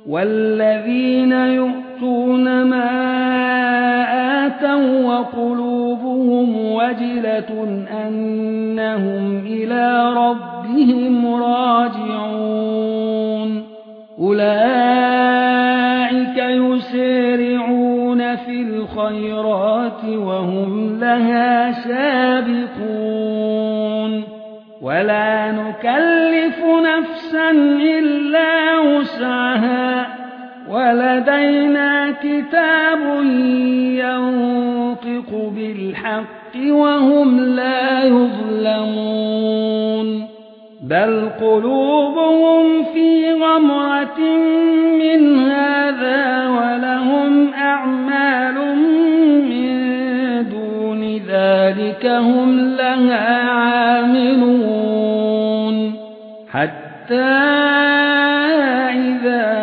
والذين يؤتون ما آتوا وقلوبهم وجلة أنهم إلى ربهم راجعون أولئك يسارعون في الخيرات وهم لها سابقون ولا نكلف نفسا إلا وسعها ولدينا كتاب ينطق بالحق وهم لا يظلمون بل قلوبهم في غمرة من هذا ولهم أعمال من دون ذلك هم لها عاملون حتى إذا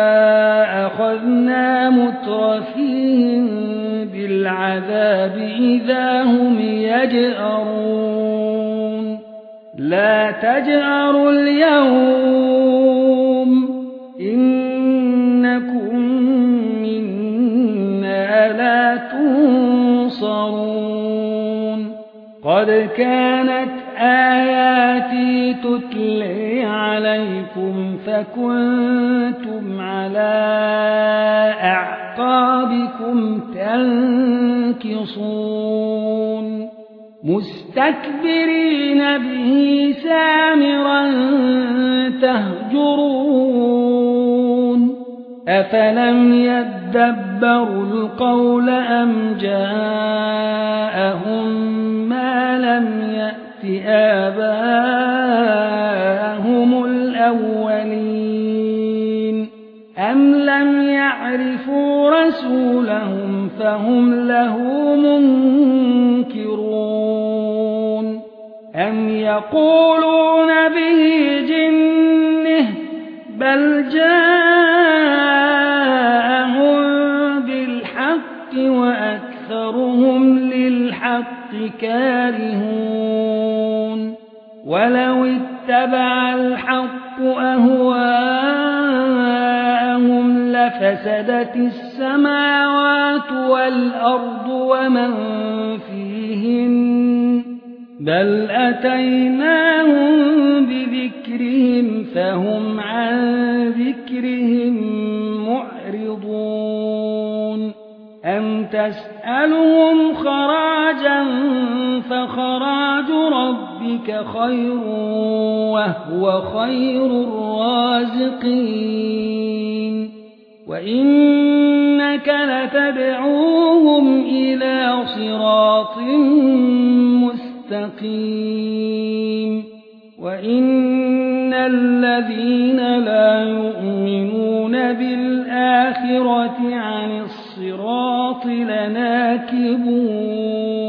أخذنا مترفيهم بالعذاب إذا هم يجأرون لا تجأروا اليوم إنكم منا لا تنصرون قد كانت آياتي تتلي عليكم فكنتم على أعقابكم تنكصون مستكبرين به سامرا تهجرون أفلم يدبروا القول أم جاءهم ما لم يأت آباءهم الأولين أم لم يعرفوا رسولهم فهم له منكرون أم يقولون به جنة بل جاءهم بالحق وأكثرهم للحق كارهون ولو اتبع الحق أهواءهم لفسدت السماوات والأرض ومن فيهن بل أتيناهم بذكرهم فهم عن ذكرهم معرضون أم تسألهم خراجا فخراج ربك خير وهو خير الرازقين وإنك لتدعوهم إلى صراط مستقيم وإن الذين لا يؤمنون بالآخرة عن الصراط لناكبون